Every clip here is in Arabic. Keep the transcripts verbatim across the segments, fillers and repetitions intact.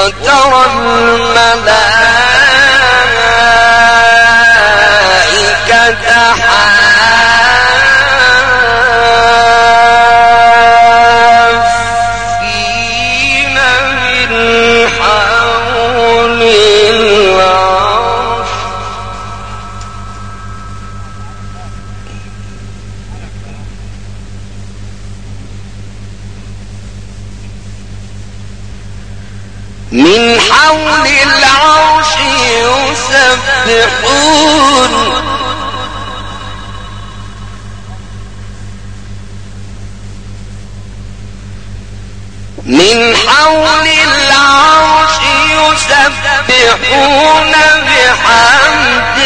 وترى الملائكة حافين من حول العرش من حول العرش يسبحون من حول العرش يسبحون بحمد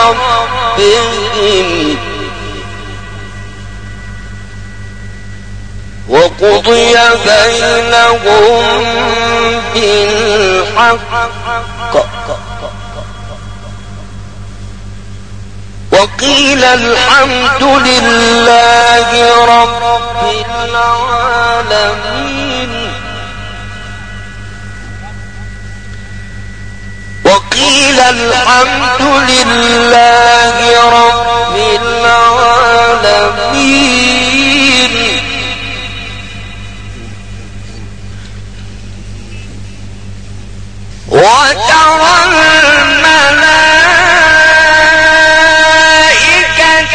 ربهم وقضي بينهم بالحق وقيل الحمد لله رب العالمين وقيل الحمد لله رب العالمين وترى الملائكة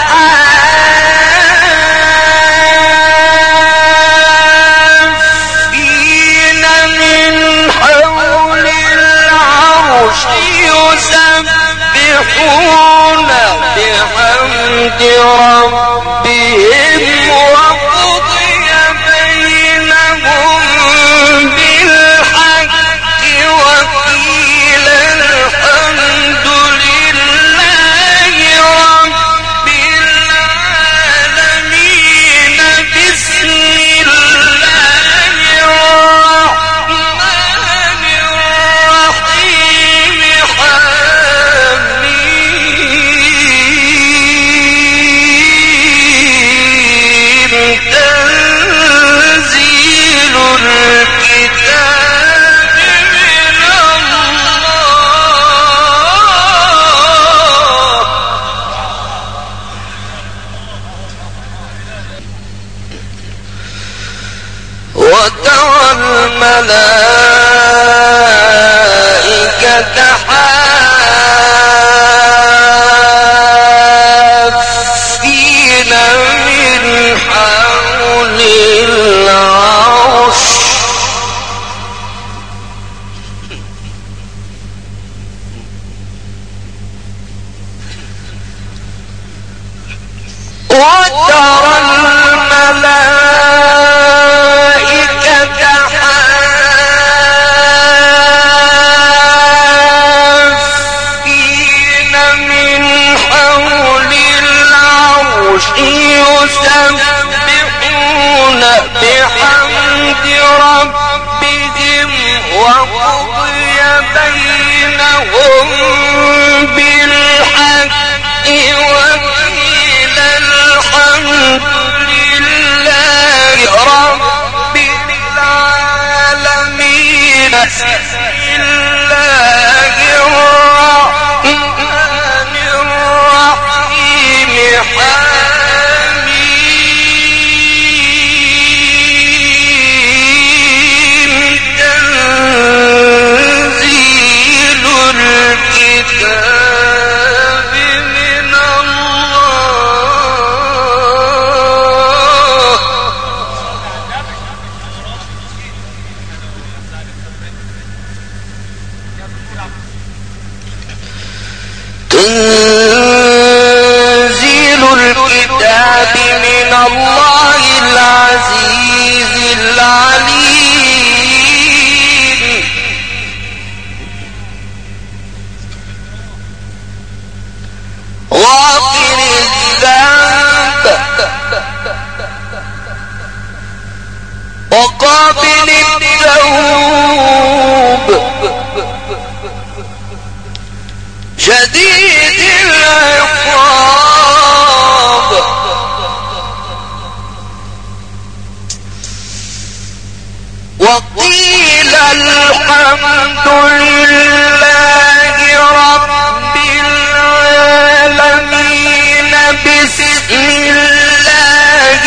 حافين من حول العرش يسبحون بحمد ربهم وقضي بينهم بالحق وقيل الحمد لله رب العالمين بسم الله الرحمن الرحيم حميم تنزيل الكتاب من الله وترى الملائكة حافين من حول العرش وترى الملائكة حافين من حول العرش يسبحون بحمد ربهم وقضي بينهم بالحق وقيل الحمد لله رب العالمين بسم الله الرحمن الرحيم حميم تنزيل الكتاب من الله الحمد لله رب العالمين بسم الله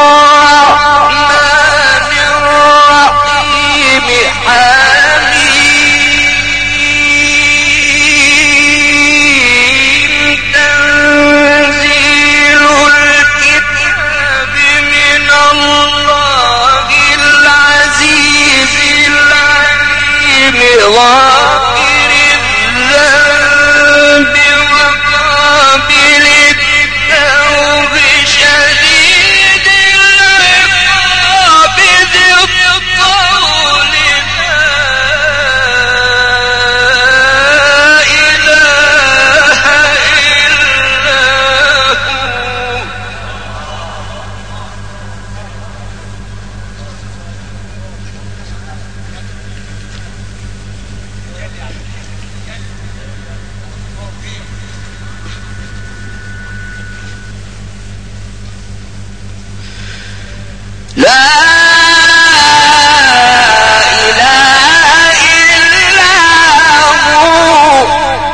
الرحمن الرحيم حميم تنزيل الكتاب من الله العزيز العليم غافر الذنب وقابل التوب شديد العقاب ذي الطول لا إله إلا هو لا إله إلا هو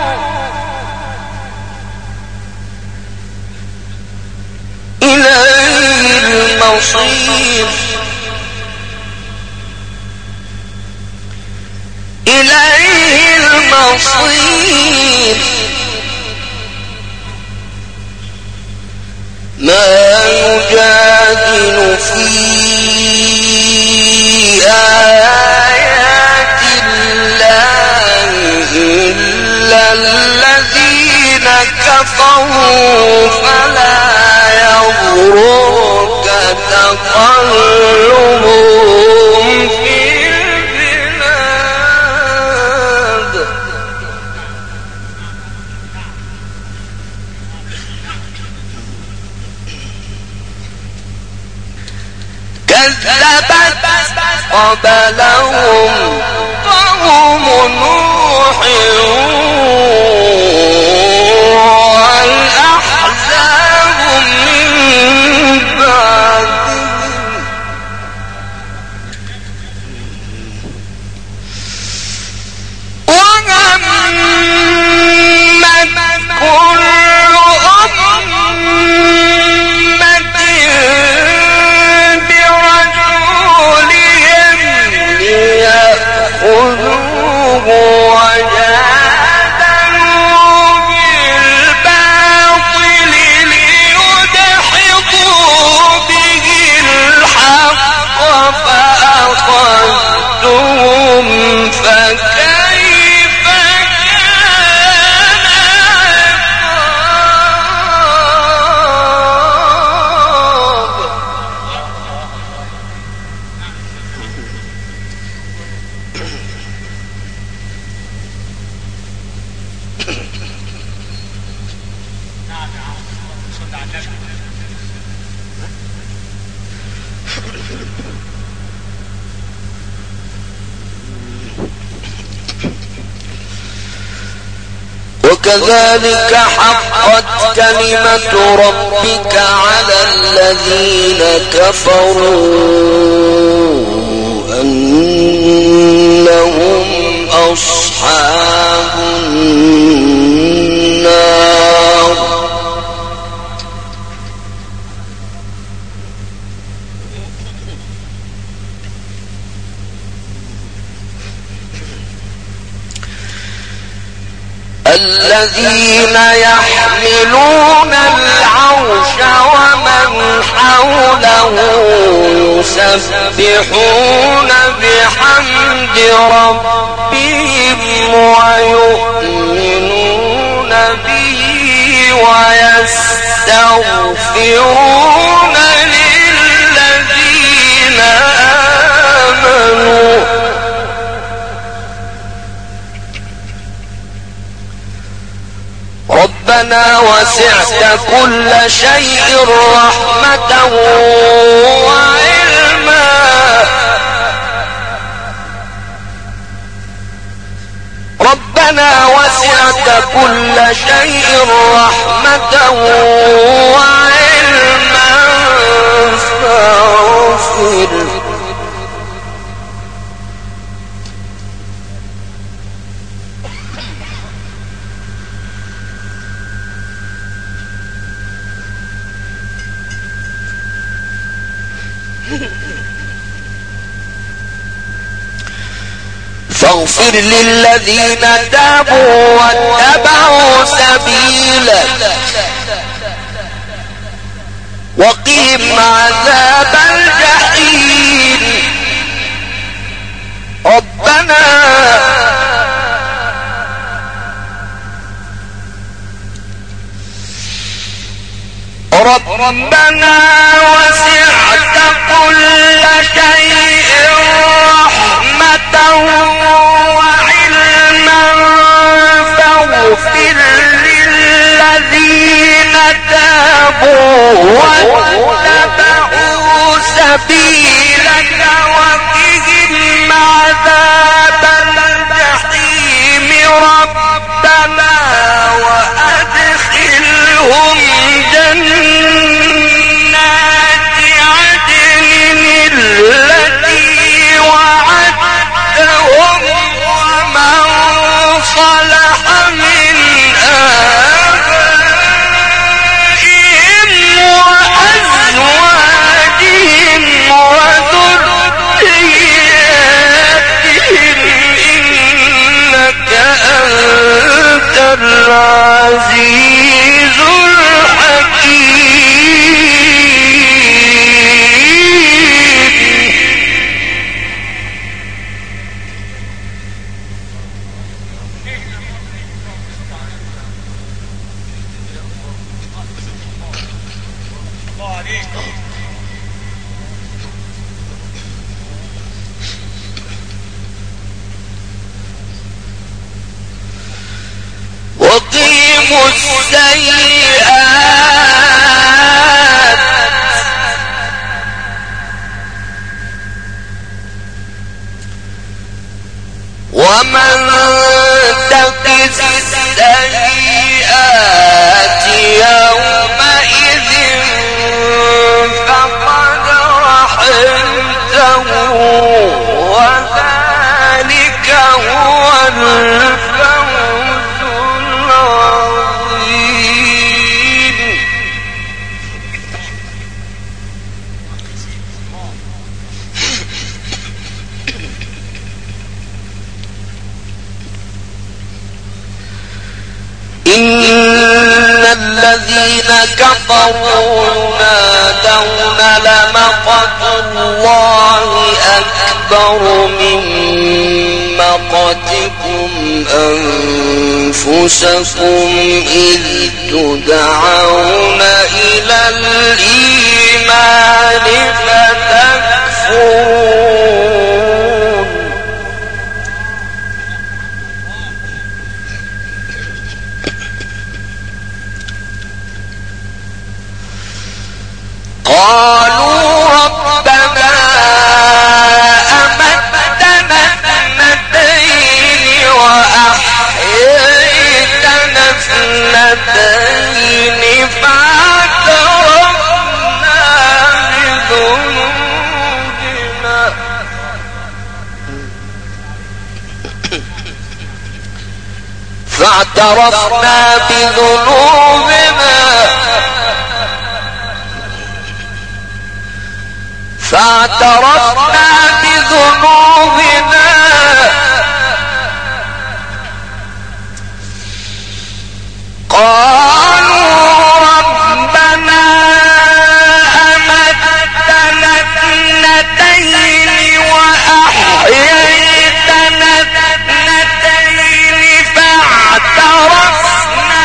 إليه المصير إليه المصير ما يجادل في آيات الله إلا الذين كفروا فلا يغرك تقلبهم في البلاد كذبت قبلهم قوم نوح والأحزاب من بعدهم وهمت كل أمة برسولهم ليأخذوه وجادلوا بالباطل ليدحضوا به الحق فأخذتهم فكيف كان عقاب وكذلك حقت كلمة ربك على الذين كفروا أنهم أصحاب النار الذين يحملون العرش ومن حوله يسبحون بحمد ربهم ويؤمنون به ويستغفرون للذين آمنوا ربنا وسعت كل شيء رحمة وعلما ربنا وسعت كل شيء رحمة وعلما فاغفر فاغفر للذين تابوا واتبعوا سبيلك وقهم عذاب الجحيم. ربنا ربنا وسعت كل شيء رحمة وعلما فاغفر للذين تابوا واتبعوا سبيلك وقهم عذاب الجحيم. ربنا وأدخلهم جنات عدن التي وعدتهم ومن صلح من آبائهم وأزواجهم وذرياتهم إنك أنت العزيز وقيموا السيئات ومن تق السيئات يومئذ فقد رحمته وذلك هو الفوز العظيم. إن الذين كفروا ينادون لمقت الله أكبر من مقتكم أنفسكم إذ تدعون إلى الإيمان فتكفرون. قالوا ربنا أمتنا اثنتين وأحييتنا اثنتين فاعترفنا بذنوبنا فاعترفنا بذنوبنا فاعترفنا بذنوبنا قالوا ربنا أمتنا اثنتين وأحييتنا اثنتين فاعترفنا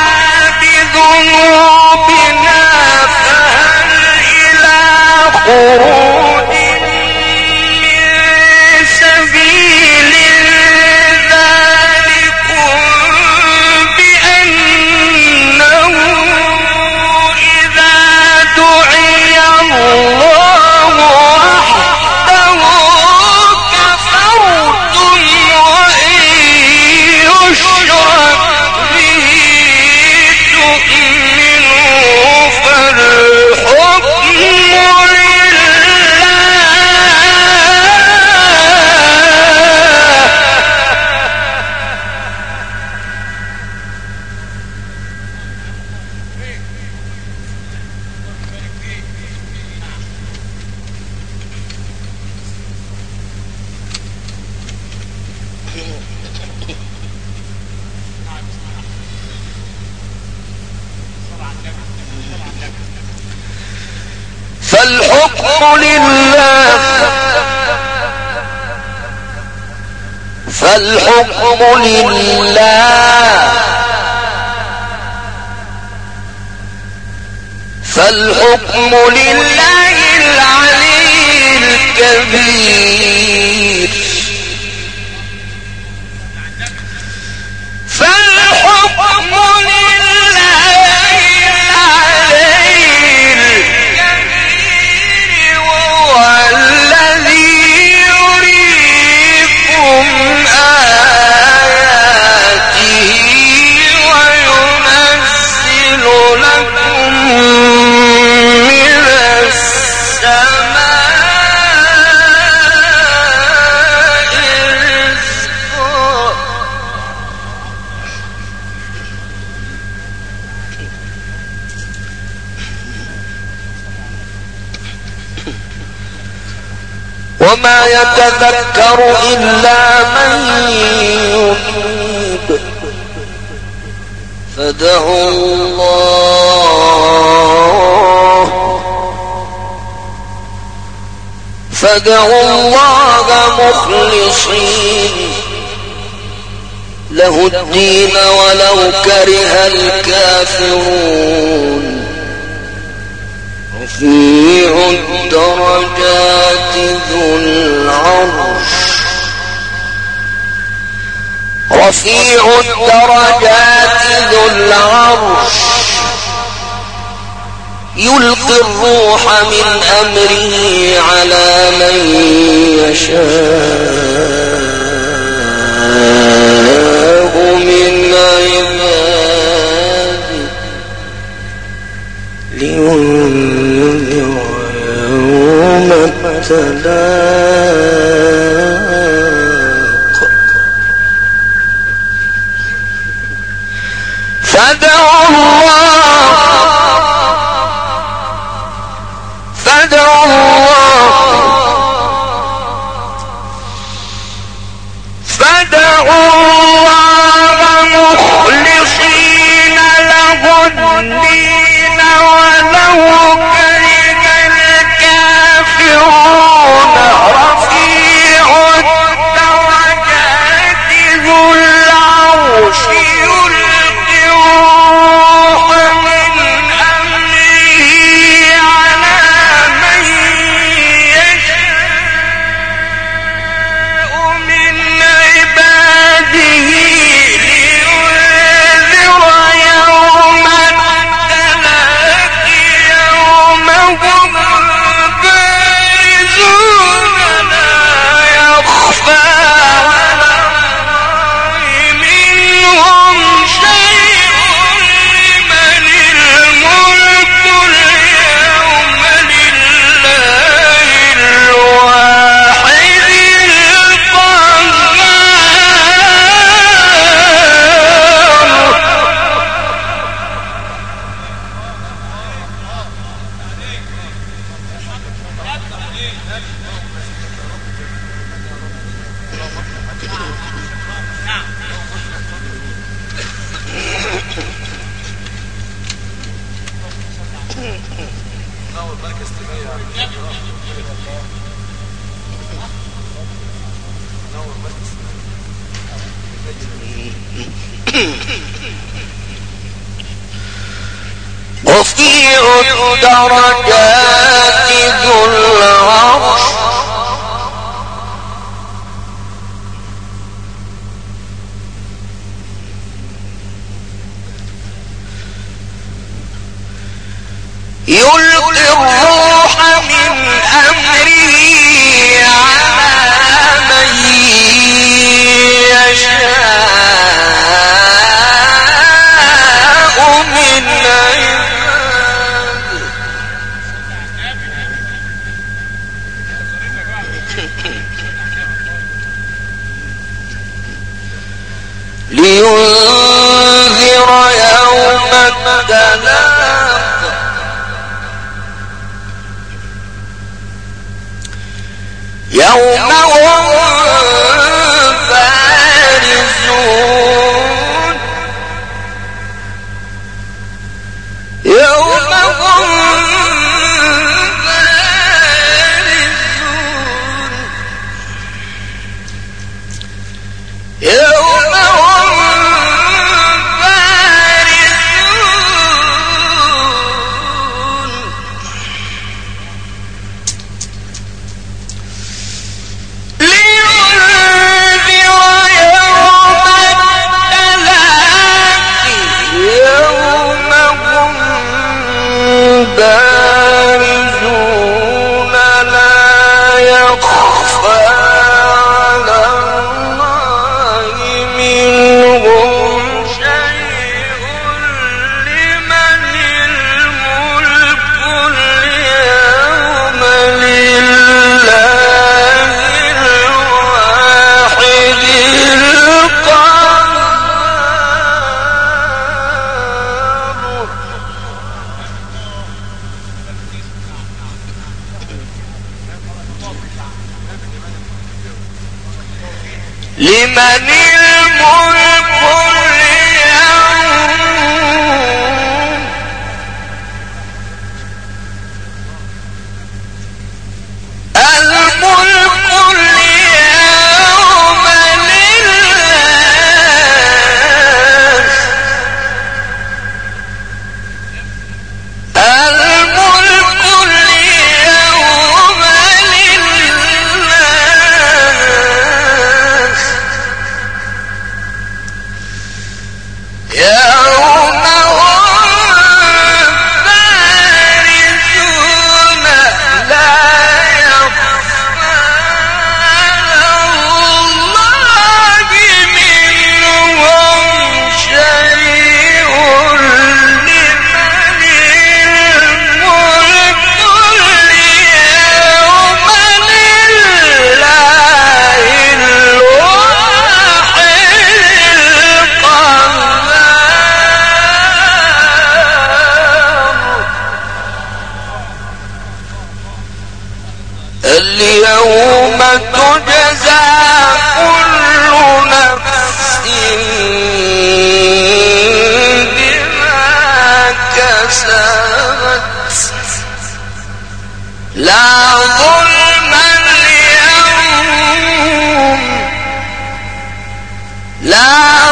بذنوبنا فهل إلى خروج من فالحكم لله فالحكم لله فالحكم لله العلي الكبير فالحكم لله العلي الكبير وهو الذي يريكم آياته وينزل لكم من السماء رزقا وما يتذكر إلا من ينيب فادعوا الله فادعوا الله مخلصين له الدين ولو كره الكافرون رفيع الدرجات ذو العرش رفيع الدرجات ذو العرش يلقي الروح من أمره على من يشاء من عباده لينذر يوم التلاق فادعوا الله فادعوا الله فادعوا الله مخلصين له الدين ولو كره الكافرون رفيع الدرجات ذو العرش يلقي الروح من أمره على من يشاء من عباده لينذر يوم التلاق يوم هم بارزون لا يخفى على الله منهم شيء لمن الملك اليوم لله الواحد رفيع الدرجات ذو العرش يلقي الروح من أمره على من يشاء من عباده لينذر يوم التلاق يوم هم يوم هم بارزون لا يخفى على الله منهم شيء لمن الملك اليوم لله الواحد القهار لمن الملك اليوم الملك اليوم لله الملك اليوم لله يوم هم بارزون لا يخفى على الله منهم شيء لمن الملك اليوم لله الواحد اليوم تجزى كل نفس بما كسبت لا ظلم اليوم لا